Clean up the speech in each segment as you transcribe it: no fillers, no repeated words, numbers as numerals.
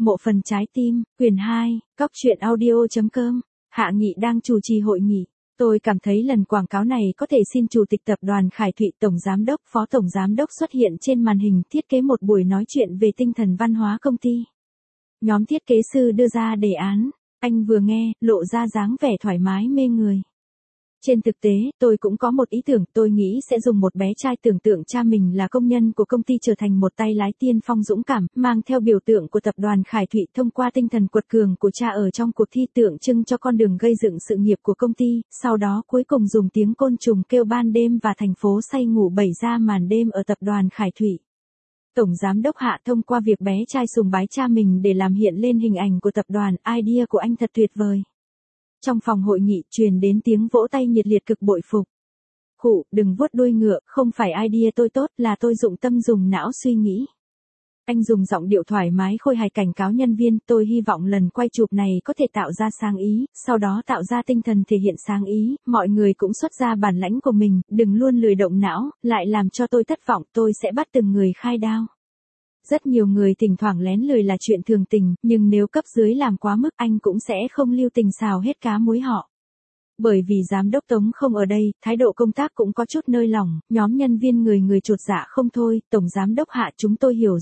Mộ phần trái tim, quyển 2, Cóc truyện audio.com. Hạ Nghị đang chủ trì hội nghị. Tôi cảm thấy lần quảng cáo này có thể xin Chủ tịch Tập đoàn Khải Thụy, Tổng Giám đốc, Phó Tổng Giám đốc xuất hiện trên màn hình thiết kế một buổi nói chuyện về tinh thần văn hóa công ty. Nhóm thiết kế sư đưa ra đề án. Anh vừa nghe, lộ ra dáng vẻ thoải mái mê người. Trên thực tế, tôi cũng có một ý tưởng, tôi nghĩ sẽ dùng một bé trai tưởng tượng cha mình là công nhân của công ty trở thành một tay lái tiên phong dũng cảm, mang theo biểu tượng của tập đoàn Khải Thụy thông qua tinh thần quật cường của cha ở trong cuộc thi tượng trưng cho con đường gây dựng sự nghiệp của công ty, sau đó cuối cùng dùng tiếng côn trùng kêu ban đêm và thành phố say ngủ bày ra màn đêm ở tập đoàn Khải Thụy. Tổng Giám đốc Hạ thông qua việc bé trai sùng bái cha mình để làm hiện lên hình ảnh của tập đoàn, idea của anh thật tuyệt vời. Trong phòng hội nghị truyền đến tiếng vỗ tay nhiệt liệt cực bội phục. Khụ, đừng vuốt đuôi ngựa, không phải idea tôi tốt, là tôi dụng tâm dùng não suy nghĩ. Anh dùng giọng điệu thoải mái khôi hài cảnh cáo nhân viên, tôi hy vọng lần quay chụp này có thể tạo ra sáng ý, sau đó tạo ra tinh thần thể hiện sáng ý, mọi người cũng xuất ra bản lãnh của mình, đừng luôn lười động não, lại làm cho tôi thất vọng, tôi sẽ bắt từng người khai đao. Rất nhiều người thỉnh thoảng lén lười là chuyện thường tình, nhưng nếu cấp dưới làm quá mức anh cũng sẽ không lưu tình xào hết cá muối họ. Bởi vì giám đốc Tống không ở đây, thái độ công tác cũng có chút nơi lỏng, nhóm nhân viên người chột dạ không thôi, Tổng Giám đốc Hạ chúng tôi hiểu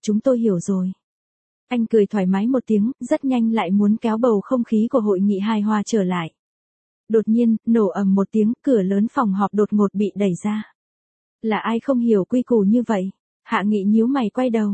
rồi. Anh cười thoải mái một tiếng, rất nhanh lại muốn kéo bầu không khí của hội nghị hài hòa trở lại. Đột nhiên, nổ ầm một tiếng, cửa lớn phòng họp đột ngột bị đẩy ra. Là ai không hiểu quy củ như vậy? Hạ Nghị nhíu mày quay đầu.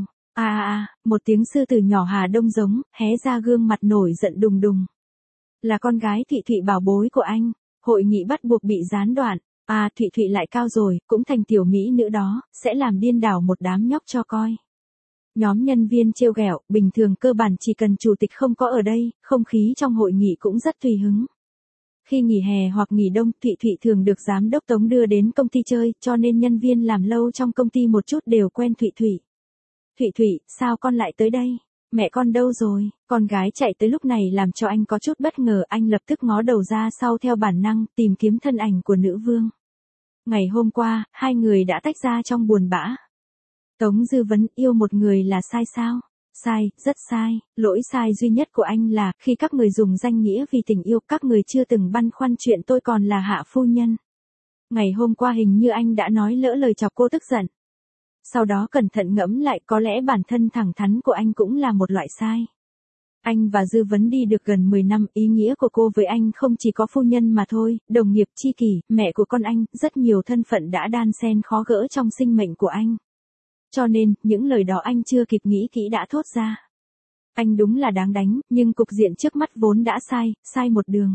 Một tiếng sư tử nhỏ Hà Đông giống, hé ra gương mặt nổi giận đùng đùng. Là con gái Thụy Thụy bảo bối của anh. Hội nghị bắt buộc bị gián đoạn. Thụy Thụy lại cao rồi, cũng thành tiểu mỹ nữ đó, sẽ làm điên đảo một đám nhóc cho coi. Nhóm nhân viên trêu ghẹo, bình thường cơ bản chỉ cần chủ tịch không có ở đây, không khí trong hội nghị cũng rất tùy hứng. Khi nghỉ hè hoặc nghỉ đông, Thụy Thụy thường được giám đốc Tống đưa đến công ty chơi, cho nên nhân viên làm lâu trong công ty một chút đều quen Thụy Thụy. Thụy Thụy, sao con lại tới đây? Mẹ con đâu rồi? Con gái chạy tới lúc này làm cho anh có chút bất ngờ, anh lập tức ngó đầu ra sau theo bản năng, tìm kiếm thân ảnh của nữ vương. Ngày hôm qua, hai người đã tách ra trong buồn bã. Tống Dư Vấn, yêu một người là sai sao? Sai, rất sai, lỗi sai duy nhất của anh là, khi các người dùng danh nghĩa vì tình yêu, các người chưa từng băn khoăn chuyện tôi còn là Hạ phu nhân. Ngày hôm qua hình như anh đã nói lỡ lời chọc cô tức giận. Sau đó cẩn thận ngẫm lại, có lẽ bản thân thẳng thắn của anh cũng là một loại sai. Anh và Dư Vấn đi được gần 10 năm, ý nghĩa của cô với anh không chỉ có phu nhân mà thôi, đồng nghiệp, tri kỷ, mẹ của con anh, rất nhiều thân phận đã đan xen khó gỡ trong sinh mệnh của anh. Cho nên, những lời đó anh chưa kịp nghĩ kỹ đã thốt ra. Anh đúng là đáng đánh, nhưng cục diện trước mắt vốn đã sai một đường.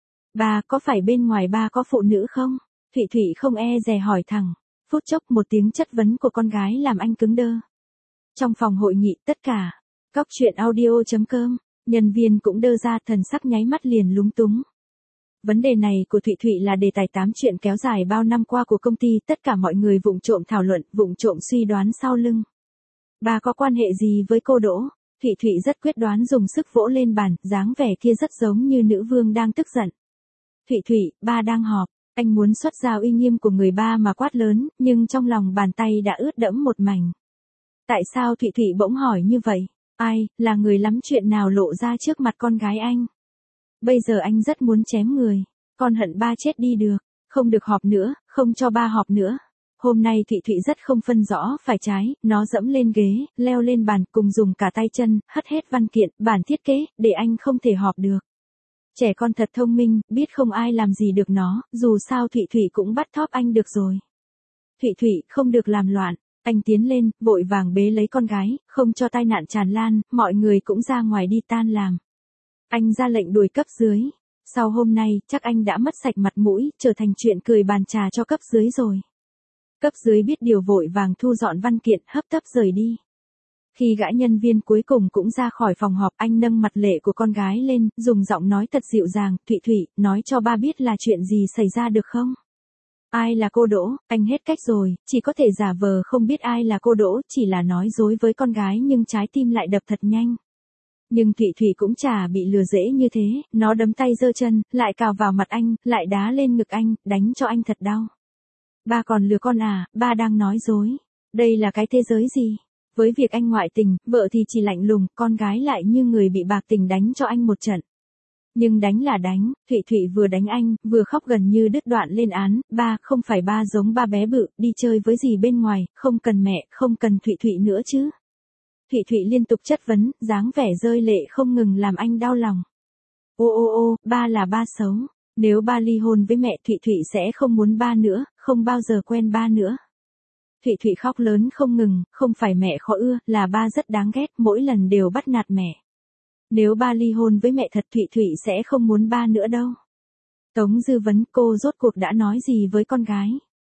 Ba, có phải bên ngoài ba có phụ nữ không? Thụy Thụy không e dè hỏi thẳng. Phút chốc một tiếng chất vấn của con gái làm anh cứng đơ. Trong phòng hội nghị tất cả, Cóc truyện audio.com, nhân viên cũng đơ ra, thần sắc nháy mắt liền lúng túng. Vấn đề này của Thụy Thụy là đề tài tám chuyện kéo dài bao năm qua của công ty, tất cả mọi người vụng trộm thảo luận, vụng trộm suy đoán sau lưng. Bà có quan hệ gì với cô Đỗ? Thụy Thụy rất quyết đoán dùng sức vỗ lên bàn, dáng vẻ kia rất giống như nữ vương đang tức giận. Thụy Thụy, ba đang họp. Anh muốn xuất ra uy nghiêm của người ba mà quát lớn, nhưng trong lòng bàn tay đã ướt đẫm một mảnh. Tại sao Thụy Thụy bỗng hỏi như vậy? Ai, là người lắm chuyện nào lộ ra trước mặt con gái anh? Bây giờ anh rất muốn chém người. Con hận ba chết đi được. Không được họp nữa, không cho ba họp nữa. Hôm nay Thụy Thụy rất không phân rõ phải trái, nó dẫm lên ghế, leo lên bàn, cùng dùng cả tay chân, hất hết văn kiện, bản thiết kế, để anh không thể họp được. Trẻ con thật thông minh, biết không ai làm gì được nó, dù sao Thụy Thụy cũng bắt thóp anh được rồi. Thụy Thụy, không được làm loạn. Anh tiến lên, vội vàng bế lấy con gái, không cho tai nạn tràn lan, mọi người cũng ra ngoài đi tan làm. Anh ra lệnh đuổi cấp dưới. Sau hôm nay, chắc anh đã mất sạch mặt mũi, trở thành chuyện cười bàn trà cho cấp dưới rồi. Cấp dưới biết điều vội vàng thu dọn văn kiện, hấp tấp rời đi. Khi gã nhân viên cuối cùng cũng ra khỏi phòng họp, anh nâng mặt lệ của con gái lên, dùng giọng nói thật dịu dàng, Thụy Thụy, nói cho ba biết là chuyện gì xảy ra được không? Ai là cô Đỗ? Anh hết cách rồi, chỉ có thể giả vờ không biết ai là cô Đỗ, chỉ là nói dối với con gái nhưng trái tim lại đập thật nhanh. Nhưng Thụy Thụy cũng chả bị lừa dễ như thế, nó đấm tay giơ chân, lại cào vào mặt anh, lại đá lên ngực anh, đánh cho anh thật đau. Ba còn lừa con à, ba đang nói dối. Đây là cái thế giới gì? Với việc anh ngoại tình, vợ thì chỉ lạnh lùng, con gái lại như người bị bạc tình đánh cho anh một trận. Nhưng đánh là đánh, Thụy Thụy vừa đánh anh, vừa khóc gần như đứt đoạn lên án, ba, không phải ba giống ba bé bự, đi chơi với gì bên ngoài, không cần mẹ, không cần Thụy Thụy nữa chứ. Thụy Thụy liên tục chất vấn, dáng vẻ rơi lệ không ngừng làm anh đau lòng. Ô, ba là ba xấu, nếu ba ly hôn với mẹ Thụy Thụy sẽ không muốn ba nữa, không bao giờ quen ba nữa. Thụy Thụy khóc lớn không ngừng, không phải mẹ khó ưa, là ba rất đáng ghét, mỗi lần đều bắt nạt mẹ. Nếu ba ly hôn với mẹ thật Thụy Thụy sẽ không muốn ba nữa đâu. Tống Dư Vấn, cô rốt cuộc đã nói gì với con gái?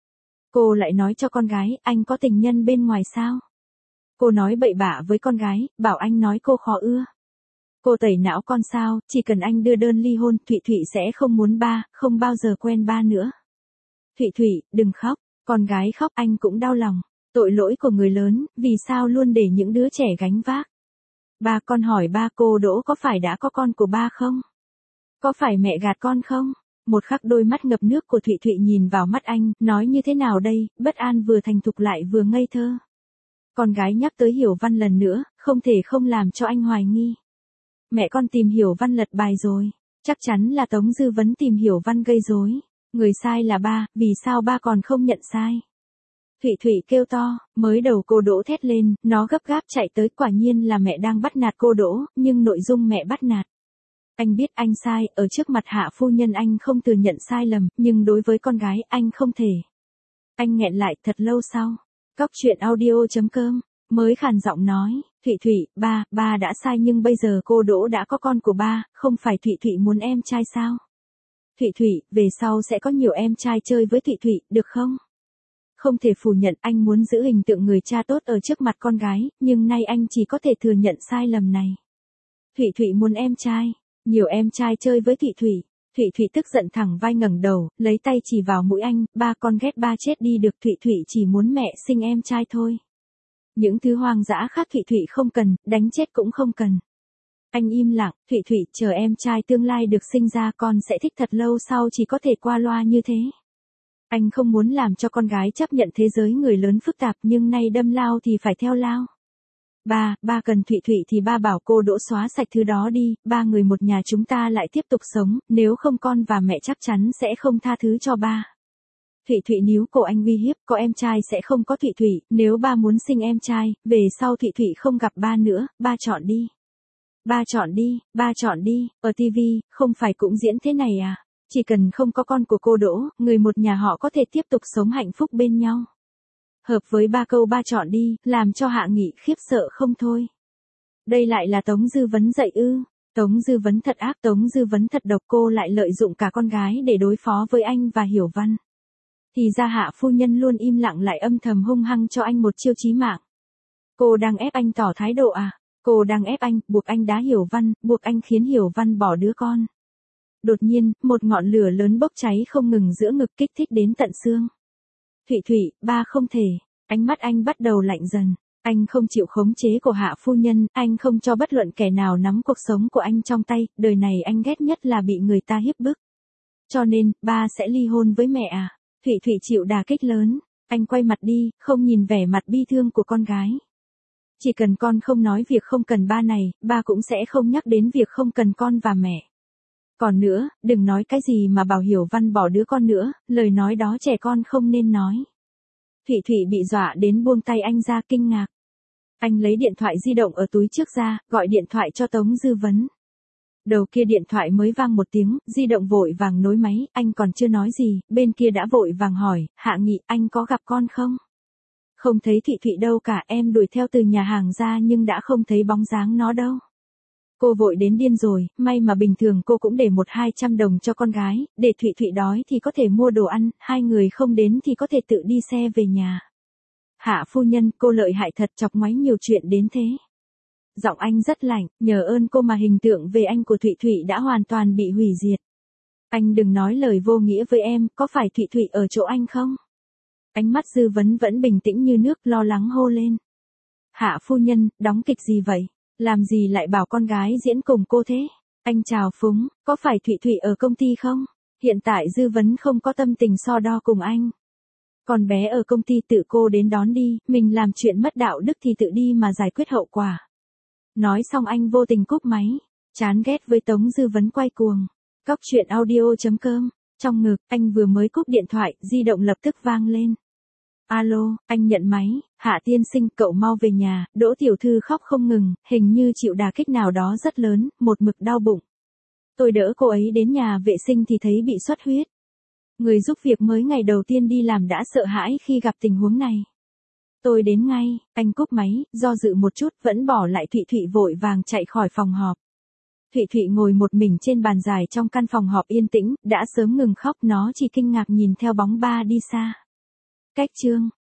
Cô lại nói cho con gái, anh có tình nhân bên ngoài sao? Cô nói bậy bạ với con gái, bảo anh nói cô khó ưa. Cô tẩy não con sao, chỉ cần anh đưa đơn ly hôn, Thụy Thụy sẽ không muốn ba, không bao giờ quen ba nữa. Thụy Thụy, đừng khóc, con gái khóc anh cũng đau lòng. Tội lỗi của người lớn, vì sao luôn để những đứa trẻ gánh vác? Ba, con hỏi ba, cô Đỗ có phải đã có con của ba không? Có phải mẹ gạt con không? Một khắc đôi mắt ngập nước của Thụy Thụy nhìn vào mắt anh, nói như thế nào đây, bất an vừa thành thục lại vừa ngây thơ. Con gái nhắc tới Hiểu Văn lần nữa, không thể không làm cho anh hoài nghi. Mẹ con tìm Hiểu Văn lật bài rồi, chắc chắn là Tống Dư Vấn tìm Hiểu Văn gây rối. Người sai là ba, vì sao ba còn không nhận sai? Thụy Thụy kêu to, mới đầu cô Đỗ thét lên, nó gấp gáp chạy tới, quả nhiên là mẹ đang bắt nạt cô Đỗ, nhưng nội dung mẹ bắt nạt. Anh biết anh sai, ở trước mặt Hạ phu nhân anh không thừa nhận sai lầm, nhưng đối với con gái anh không thể. Anh nghẹn lại thật lâu sau. Cóc truyện audio.com mới khàn giọng nói, Thụy Thụy, ba đã sai nhưng bây giờ cô Đỗ đã có con của ba, không phải Thụy Thụy muốn em trai sao? Thụy Thụy, về sau sẽ có nhiều em trai chơi với Thụy Thụy, được không? Không thể phủ nhận anh muốn giữ hình tượng người cha tốt ở trước mặt con gái, nhưng nay anh chỉ có thể thừa nhận sai lầm này. Thụy Thụy muốn em trai, nhiều em trai chơi với Thụy Thụy. Thụy Thụy tức giận thẳng vai ngẩng đầu, lấy tay chỉ vào mũi anh, ba con ghét ba chết đi được, Thụy Thụy chỉ muốn mẹ sinh em trai thôi. Những thứ hoang dã khác Thụy Thụy không cần, đánh chết cũng không cần. Anh im lặng, Thụy Thụy, chờ em trai tương lai được sinh ra con sẽ thích thật lâu sau chỉ có thể qua loa như thế. Anh không muốn làm cho con gái chấp nhận thế giới người lớn phức tạp nhưng nay đâm lao thì phải theo lao. Ba cần Thụy Thụy thì ba bảo cô Đỗ xóa sạch thứ đó đi, ba người một nhà chúng ta lại tiếp tục sống, nếu không con và mẹ chắc chắn sẽ không tha thứ cho ba. Thụy Thụy níu cổ anh uy hiếp, có em trai sẽ không có Thụy Thụy, nếu ba muốn sinh em trai, về sau Thụy Thụy không gặp ba nữa, ba chọn đi. Ba chọn đi, ở TV, không phải cũng diễn thế này à? Chỉ cần không có con của cô Đỗ, người một nhà họ có thể tiếp tục sống hạnh phúc bên nhau. Hợp với ba câu ba chọn đi, làm cho Hạ Nghị khiếp sợ không thôi. Đây lại là Tống Dư Vấn dạy ư? Tống Dư Vấn thật ác, Tống Dư Vấn thật độc, cô lại lợi dụng cả con gái để đối phó với anh và Hiểu Văn. Thì ra Hạ phu nhân luôn im lặng lại âm thầm hung hăng cho anh một chiêu chí mạng. Cô đang ép anh tỏ thái độ à? Cô đang ép anh, buộc anh đá Hiểu Văn, buộc anh khiến Hiểu Văn bỏ đứa con. Đột nhiên, một ngọn lửa lớn bốc cháy không ngừng giữa ngực kích thích đến tận xương. Thụy Thụy, ba không thể. Ánh mắt anh bắt đầu lạnh dần. Anh không chịu khống chế của Hạ phu nhân, anh không cho bất luận kẻ nào nắm cuộc sống của anh trong tay, đời này anh ghét nhất là bị người ta hiếp bức. Cho nên, ba sẽ ly hôn với mẹ à? Thụy Thụy chịu đả kích lớn. Anh quay mặt đi, không nhìn vẻ mặt bi thương của con gái. Chỉ cần con không nói việc không cần ba này, ba cũng sẽ không nhắc đến việc không cần con và mẹ. Còn nữa, đừng nói cái gì mà bảo Hiểu Văn bỏ đứa con nữa, lời nói đó trẻ con không nên nói. Thụy Thụy bị dọa đến buông tay anh ra kinh ngạc. Anh lấy điện thoại di động ở túi trước ra, gọi điện thoại cho Tống Dư Vấn. Đầu kia điện thoại mới vang một tiếng, di động vội vàng nối máy, anh còn chưa nói gì, bên kia đã vội vàng hỏi, Hạ Nghị, anh có gặp con không? Không thấy Thụy Thụy đâu cả, em đuổi theo từ nhà hàng ra nhưng đã không thấy bóng dáng nó đâu. Cô vội đến điên rồi, may mà bình thường cô cũng để 100-200 đồng cho con gái, để Thụy Thụy đói thì có thể mua đồ ăn, hai người không đến thì có thể tự đi xe về nhà. Hạ phu nhân, cô lợi hại thật, chọc ngoáy nhiều chuyện đến thế. Giọng anh rất lạnh, nhờ ơn cô mà hình tượng về anh của Thụy Thụy đã hoàn toàn bị hủy diệt. Anh đừng nói lời vô nghĩa với em, có phải Thụy Thụy ở chỗ anh không? Ánh mắt Dư Vấn vẫn bình tĩnh như nước, lo lắng hô lên. Hạ phu nhân, đóng kịch gì vậy? Làm gì lại bảo con gái diễn cùng cô thế? Anh chào phúng, có phải Thụy Thụy ở công ty không? Hiện tại Dư Vấn không có tâm tình so đo cùng anh. Con bé ở công ty tự cô đến đón đi, mình làm chuyện mất đạo đức thì tự đi mà giải quyết hậu quả. Nói xong anh vô tình cúp máy. Chán ghét với Tống Dư Vấn quay cuồng. Cóc truyện audio.com. Trong ngực, anh vừa mới cúp điện thoại, di động lập tức vang lên. Alo, anh nhận máy. Hạ tiên sinh, cậu mau về nhà. Đỗ tiểu thư khóc không ngừng, hình như chịu đả kích nào đó rất lớn, một mực đau bụng. Tôi đỡ cô ấy đến nhà vệ sinh thì thấy bị xuất huyết. Người giúp việc mới ngày đầu tiên đi làm đã sợ hãi khi gặp tình huống này. Tôi đến ngay, anh cúp máy, do dự một chút vẫn bỏ lại Thụy Thụy vội vàng chạy khỏi phòng họp. Thụy Thụy ngồi một mình trên bàn dài trong căn phòng họp yên tĩnh, đã sớm ngừng khóc, nó chỉ kinh ngạc nhìn theo bóng ba đi xa. Cách chương